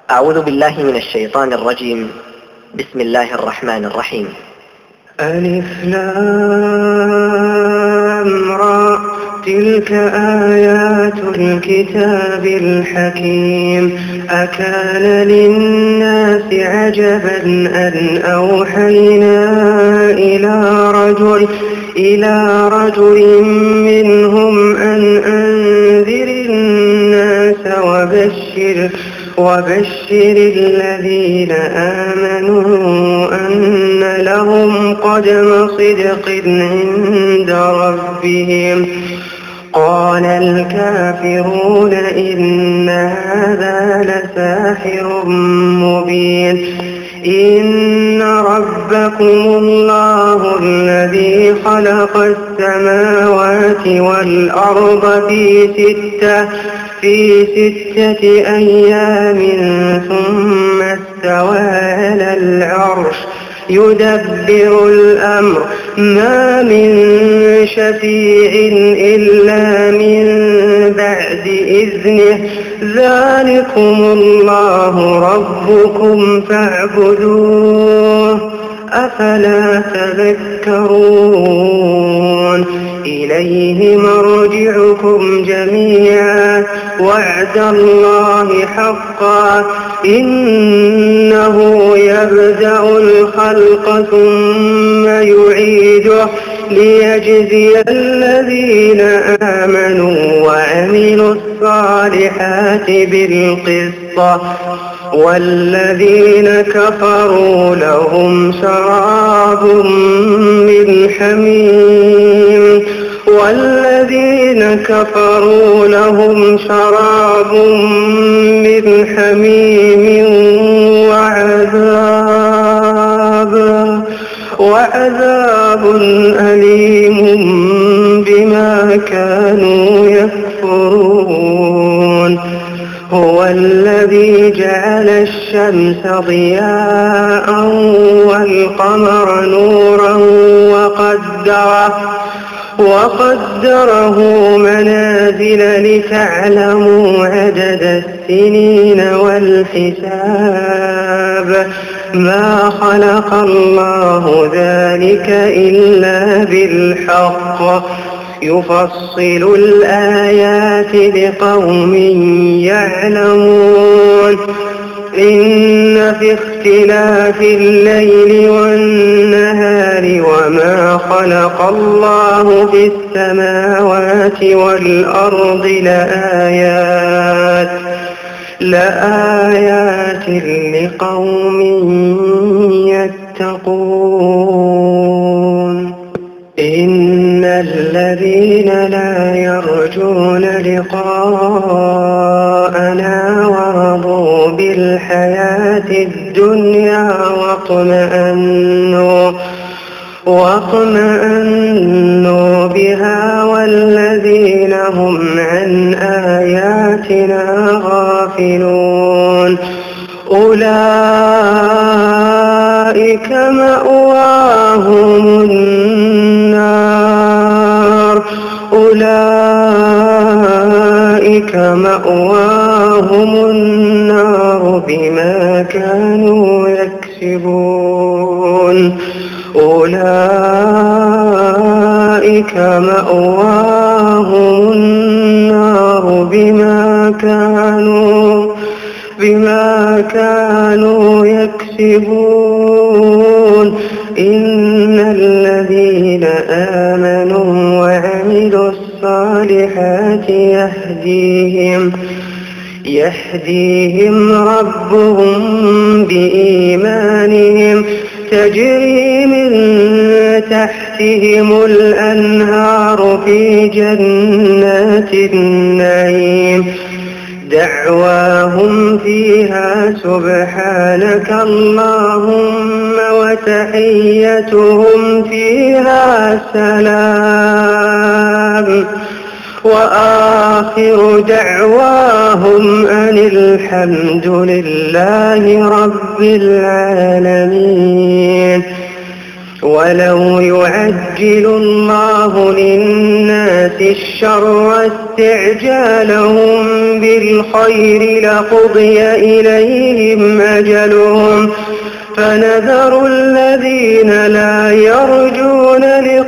أعوذ بالله من الشيطان الرجيم. بسم الله الرحمن الرحيم. ألف لام را، تلك آيات الكتاب الحكيم. أكان للناس عجبا أن أوحينا إلى رجل منهم أن أنذر الناس وبشر الذين آمنوا أن لهم قدم صدق عند ربهم. قال الكافرون إن هذا لساحر مبين. إن ربكم الله الذي خلق السماوات والأرض في ستة أيام ثم استوى على العرش يدبر الأمر ما من شفيع إلا من بعد إذنه. ذلكم الله ربكم فاعبدوه أفلا تذكرون. إليه مرجعكم جميعا وعد الله حقا. إنه يبدأ الخلق ثم يعيده ليجزي الذين آمنوا وعملوا الصالحات بالقسط. والذين كفروا لهم شراب من حميم وعذاب أليم بما كانوا يكفرون. هو الذي جعل الشمس ضياء والقمر نورا وقدره منازل لتعلموا عدد السنين والحساب. ما خلق الله ذلك إلا بالحق. يفصل الآيات لقوم يعلمون. إن في اختلاف الليل والنهار وما خلق الله في السماوات والأرض لآيات لقوم يتقون. إن الذين لا يرجون لقاءنا ورضوا بالحياة الدنيا واطمأنوا بها والذين هم عن آياتنا غافلون أولئك مأواهم النار بما كانوا يكسبون. إن الذين آمنوا وعملوا الصالحات يهديهم ربهم بإيمانهم تجري من تحتهم الأنهار في جنات النعيم. دعواهم فيها سبحانك اللهم وتحيتهم فيها سلام. وآخر دعواهم أن الحمد لله رب العالمين. ولو يعجل الله للناس الشر استعجالهم بالخير لقضي إليهم أجلهم فنذر الذين لا يرجون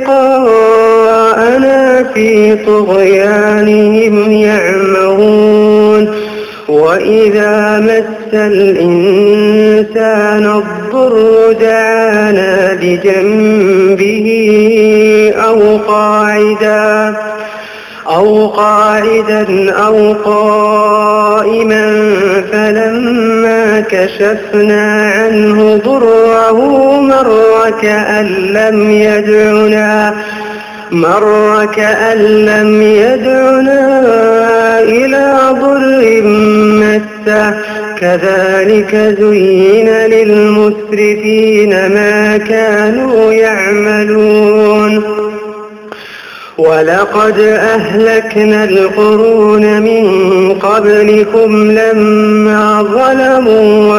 لقاءنا في طغيانهم يعمهون وإذا مس الإنسان الضر دعانا لجنبه أو قاعدا أو قائما فلما كشفنا عنه ضره مر كأن لم يدعنا إلى ضر مسه كذلك زين للمسرفين ما كانوا يعملون ولقد أهلكنا القرون من قبلكم لما ظلموا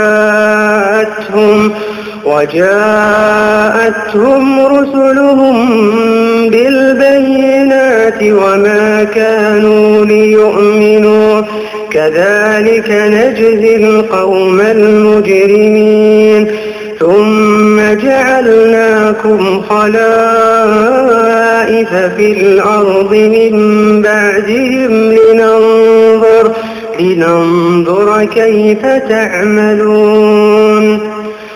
وجاءتهم رسلهم بالبينات وما كانوا ليؤمنوا كذلك نجزي القوم المجرمين ثم جعلناكم خلائف في الأرض من بعدهم لننظر كيف تعملون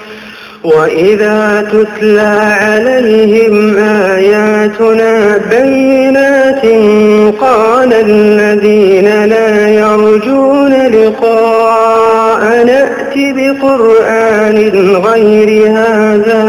وإذا تتلى عليهم آياتنا بينات قال الذين لا يرجون لقاءنا ائت بقرآن غير هذا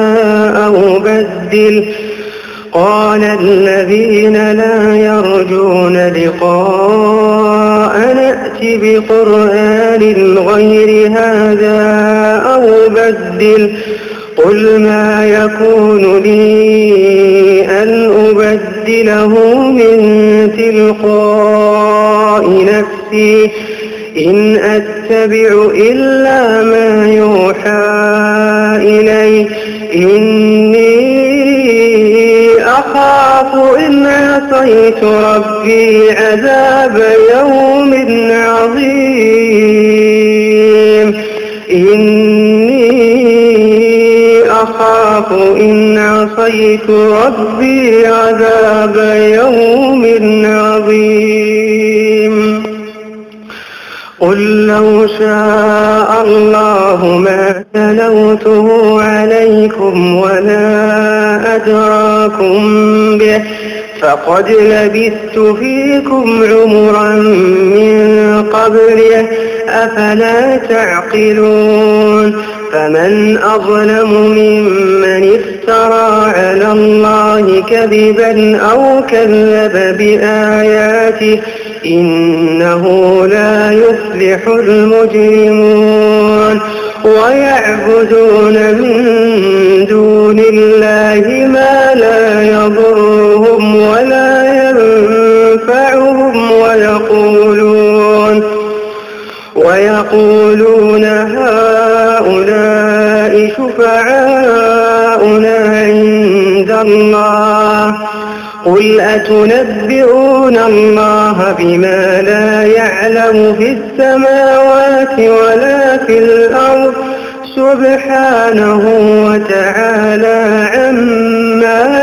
أو بدل قل ما يكون لي أن أبدله من تلقاء نفسي إن أتبع إلا ما يوحى إلي إني أخاف إن عصيت ربي عذاب يوم عظيم إن عصيت ربي عذاب يوم عظيم قل لو شاء الله ما تلوته عليكم ولا أدراكم به فقد لبثت فيكم عمرا من قبله أفلا تعقلون فمن أظلم ممن افترى على الله كذبا أو كذب بآياته إنه لا يفلح المجرمون ويعبدون من دون الله ما لا يضرهم ولا ينفعهم ويقولون هؤلاء شفعاؤنا عند الله قل أتنبئون الله بما لا يعلم في السماوات ولا في الأرض سبحانه وتعالى عما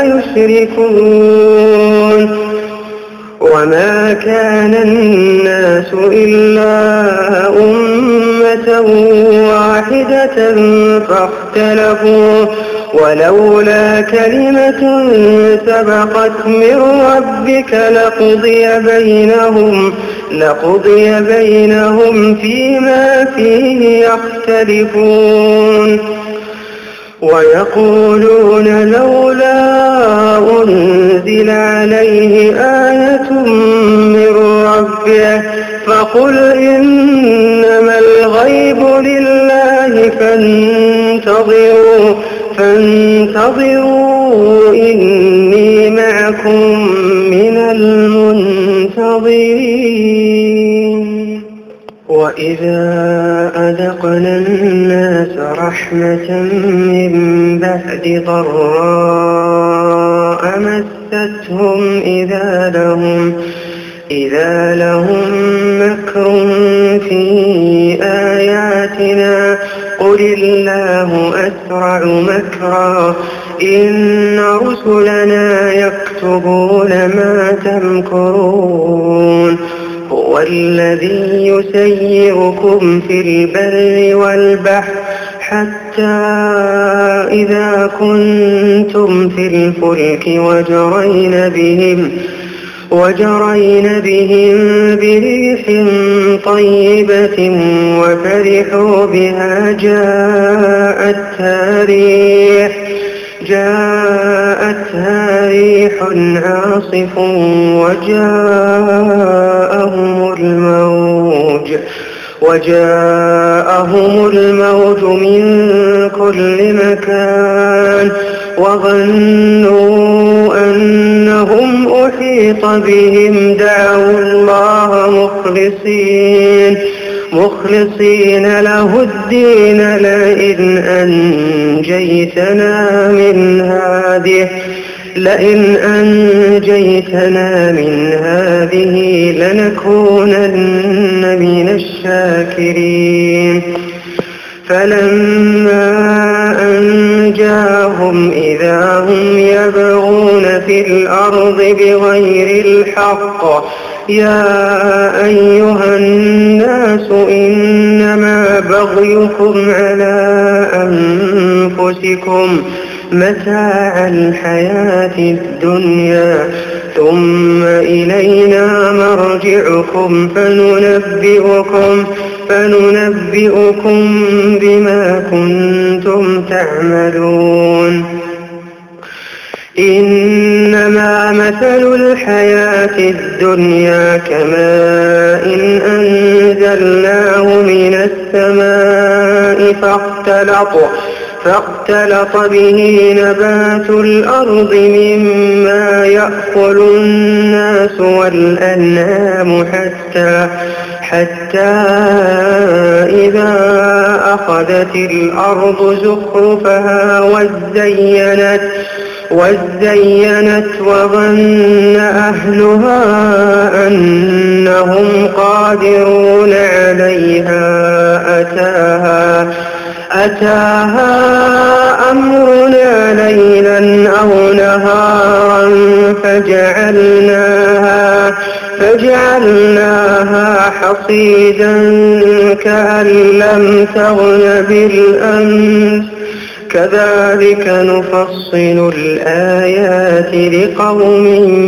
يشركون وما كان الناس إلا أمة واحدة فاختلفوا ولولا كلمة سبقت من ربك لقضي بينهم فيما فيه يختلفون ويقولون لولا أنزل عليه آية من ربه فقل إنما الغيب لله فانتظروا إني معكم من المنتظرين وإذا أذقنا الناس رحمة من بعد ضراء مستهم إذا لهم مكر في آياتنا قل الله أسرع مكرا إن رسلنا يكتبون ما تمكرون هو الذي يسيركم في البر والبحر حتى إذا كنتم في الفلك وجرين بهم بريح طيبة وفرحوا بها جاءتها ريح عاصف وجاءهم الموج من كل مكان وظنوا أنهم أحيط بهم دعوا الله مخلصين له الدين لئن أنجيتنا من هذه لنكونن من الشاكرين فلما أنجاهم إذا هم يبغون في الأرض بغير الحق يا أيها الناس إنما بغيكم على أنفسكم متاع الحياة الدنيا ثم إلينا مرجعكم فننبئكم بما كنتم تعملون إنما مثل الحياة الدنيا كماء أنزلناه من السماء فاختلط به نبات الأرض مما يأكل الناس والأنعام حتى إذا أخذت الأرض زخرفها وزينت وظن أهلها أنهم قادرون عليها أتاها أمرنا ليلا أو نهارا فجعلناها حصيدا كأن لم تغن بالأمس كذلك نفصل الآيات لقوم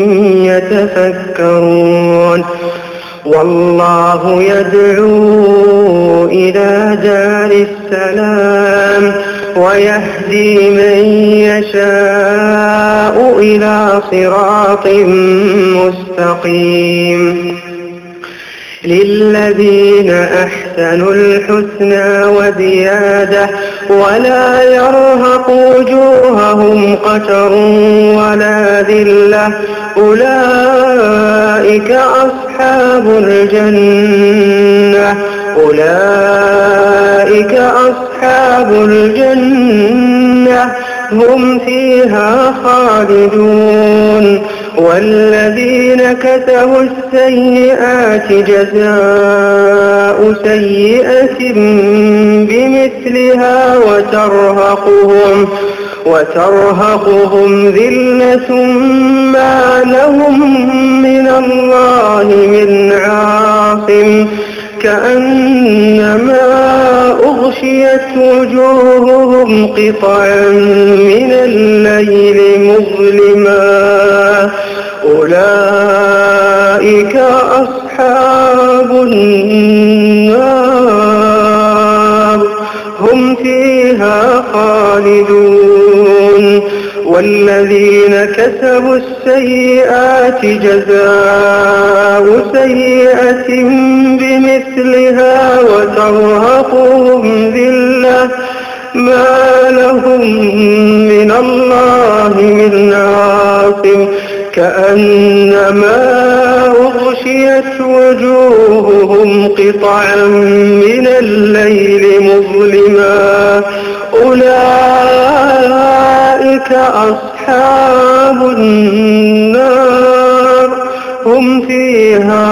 يتفكرون والله يدعو إلى دار السلام ويهدي من يشاء إلى صراط مستقيم للذين أحسنوا الحسنى وزيادة ولا يرهق وجوههم قتر ولا ذلة أولئك أصحاب الجنة هم فيها خالدون والذين كسبوا السيئات جزاء سيئة بمثلها وترهقهم ذلة ما لهم من الله من عاصم كأنما أغشيت وجوههم قطعا من الليل مظلما أولئك أصحاب النار هم فيها خالدون والذين كسبوا السيئات جزاء سيئة بمثلها وترهقهم ذلة ما لهم من الله من عاصم كأنما أغشيت وجوههم قطعا من الليل مظلما أولئك أصحاب النار هم فيها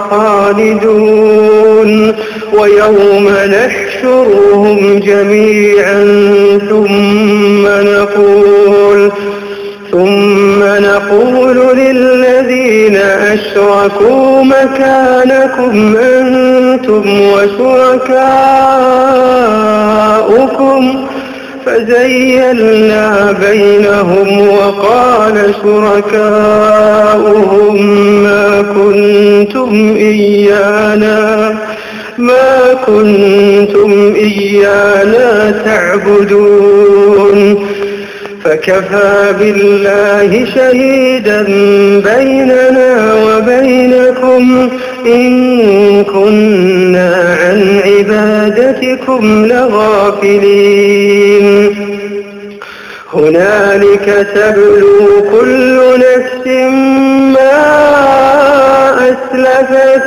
خالدون ويوم نحشرهم جميعا ثم نقول للذين أشركوا مكانكم أنتم وشركاؤكم فزيلنا بينهم وقال شركاؤهم ما كنتم إيانا تعبدون فكفى بالله شهيدا بيننا وبينكم إن كنا عن عبادتكم لغافلين هنالك تبلو كل نفس ما أسلفت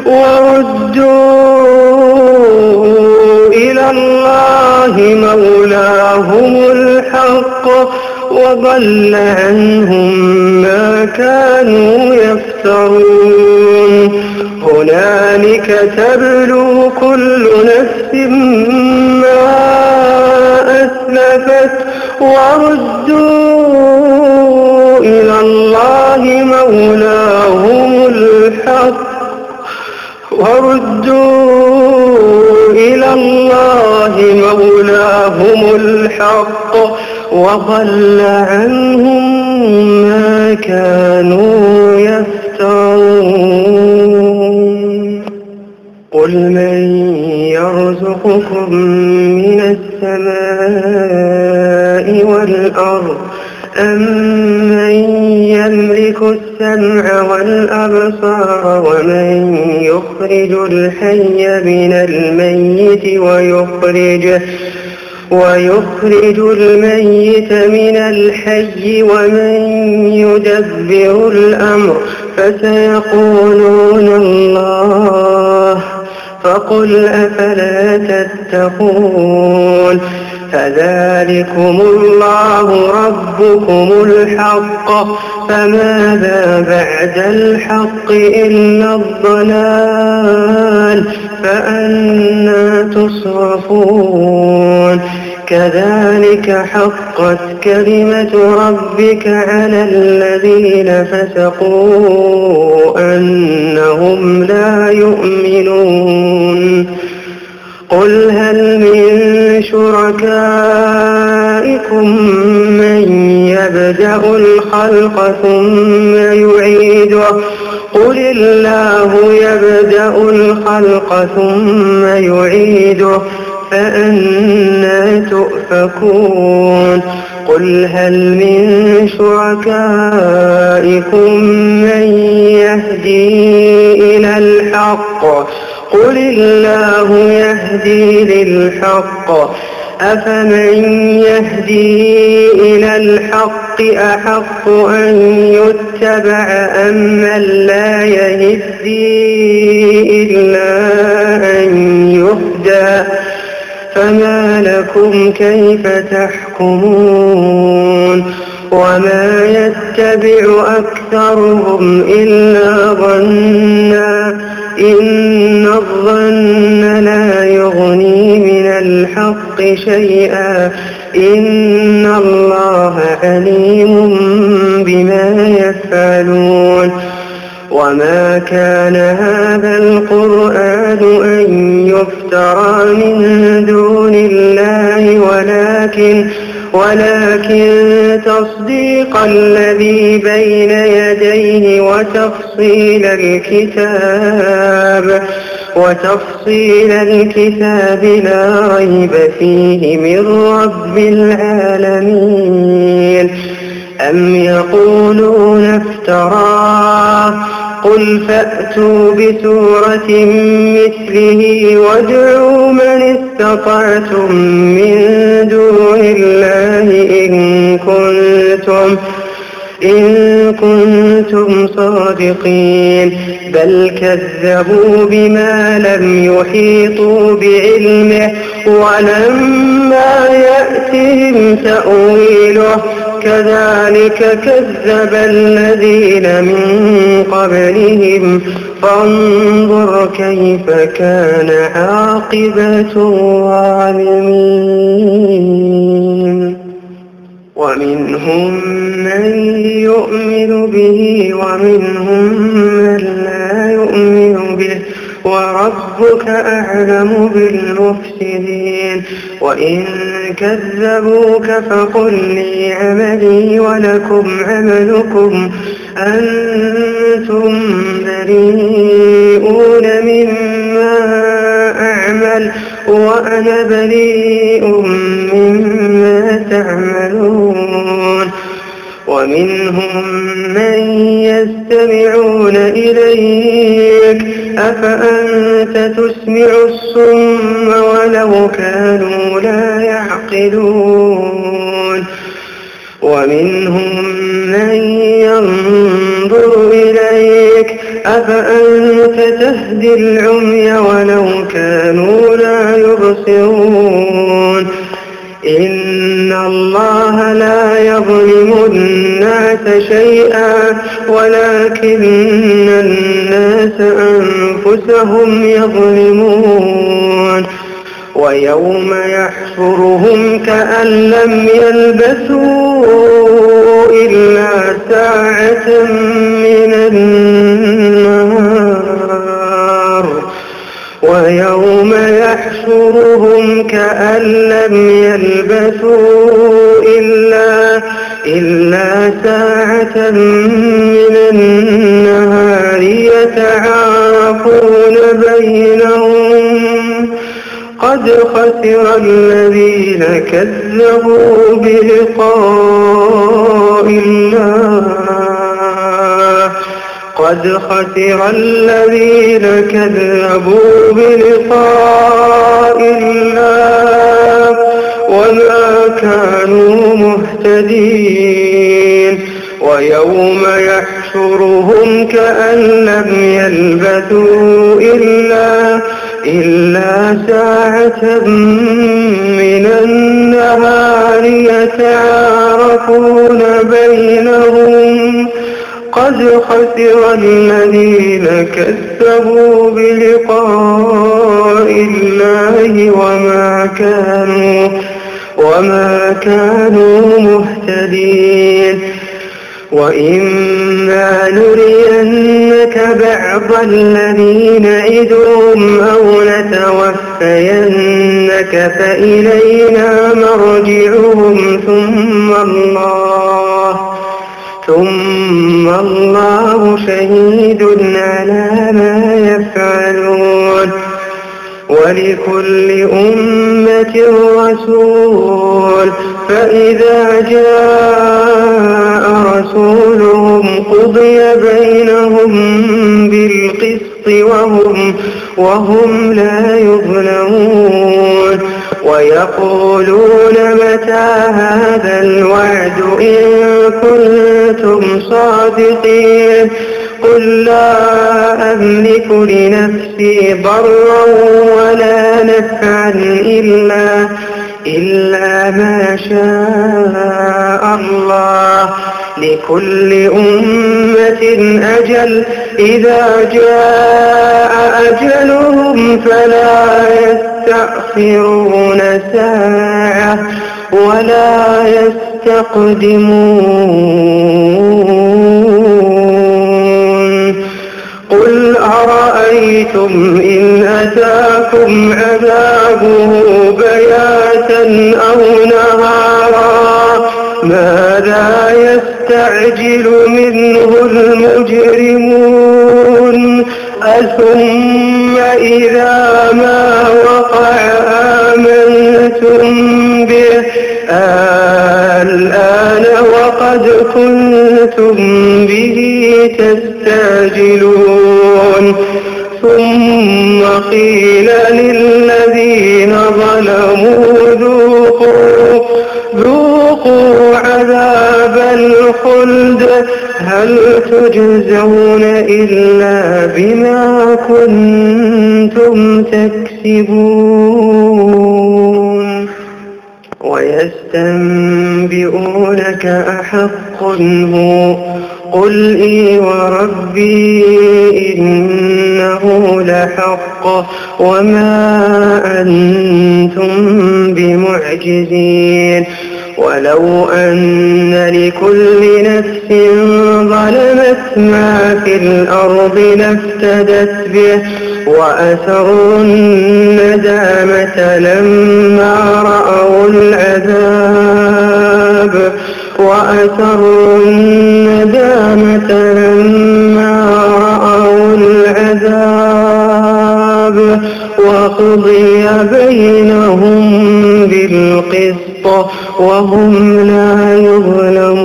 وردوا إلى الله مولاهم الحق وضل عنهم ما كانوا يفترون هنالك تبلو كل نفس ما أسلفت وردوا إلى الله مولاهم الحق وضل عنهم ما كانوا يفترون قل من يرزقكم من السماء والأرض أمن يملك السمع والأبصار ومن يخرج الحي من الميت ويخرج الميت من الحي ومن يدبر الأمر فسيقولون الله فقل أفلا تتقون فذلكم الله ربكم الحق فماذا بعد الحق إلا الضلال فأنى تصرفون كذلك حقت كلمة ربك على الذين فسقوا أنهم لا يؤمنون قل هل من شركائكم من يبدأ الخلق ثم يعيده قل الله يبدأ الخلق ثم يعيده فأنى تؤفكون قل هل من شركائكم من يهدي إلى الحق قل الله يهدي للحق أفمن يهدي إلى الحق أحق أن يتبع أمن لا يهدي إلا أن يهدى فما لكم كيف تحكمون وما يتبع أكثرهم إلا ظنا إن الظن لا يغني من الحق شيئا إن الله عليم بما يفعلون وما كان هذا القرآن أن يفترى من دون الله ولكن تصديق الذي بين يديه وتفصيل الكتاب لا ريب فيه من رب العالمين أم يقولون افتراه قل فأتوا بسورة مثله وادعوا من استطعتم من دون الله إن كنتم صادقين. بل كذبوا بما لم يحيطوا بعلمه ولما يأتهم تأويله كذلك كذب الذين من قبلهم فانظر كيف كان عاقبة الظالمين. ومنهم من يؤمن به ومنهم من لا يؤمن به وربك أعلم بالمفسدين. وإن كذبوك فقل لي عملي ولكم عملكم أنتم بريئون مما أعمل وأنا بريء مما تعملون. ومنهم من يستمعون إليك أفأنت تسمع الصم ولو كانوا لا يعقلون. ومنهم من ينظر إليك أفأنت تهدي العمي ولو كانوا لا يبصرون. إن الله لا يظلم الناس شيئا ولكن الناس أنفسهم يظلمون. ويوم يحشرهم كأن لم يلبثوا إلا ساعة من النهار. ويوم يحشرهم كأن لم يلبثوا إلا ساعة من النهار يتعارفون بينهم قد خسر الذين كذبوا بلقاء الله قد خسر الذين كذبوا بلقاء الله وما كانوا مهتدين. ويوم يحشرهم كأن لم يلبثوا إلا ساعة من النهار يتعارفون بينهم قد خسر الذين كذبوا بلقاء الله وما كانوا مهتدين. وإما نرينك بعض الذي نعدهم أو نتوفينك فإلينا مرجعهم ثم الله شهيد على ما يفعلون. ولكل أمة رسول فإذا جاء رسولهم قضي بينهم بالقسط وهم لا يظلمون. ويقولون متى هذا الوعد إن كنتم صادقين. قل لا أملك لنفسي ضرا ولا نفعا إلا ما شاء الله. لكل أمة أجل إذا جاء أجلهم فلا يستأخرون ساعة ولا يستقدمون. قل أرأيتم إن أتاكم عذابه بياتا أو نهارا ماذا يستعجل منه المجرمون. أثم إذا ما وقع آمنتم به الآن وقد كنتم به تستعجلون. ثم قيل للذين ظلموا ذوقوا عذاب الخلد الخلد هل تجزون إلا بما كنتم تكسبون ويستنبئونك أحق هو قل إي وربي إنه لحق وما أنتم بمعجزين ولو أن لكل نفس ظلمت ما في الأرض لافتدت به وأسروا الندامة لما رأوا العذاب وقضي بينهم بالقسط وهم لا يظلمون.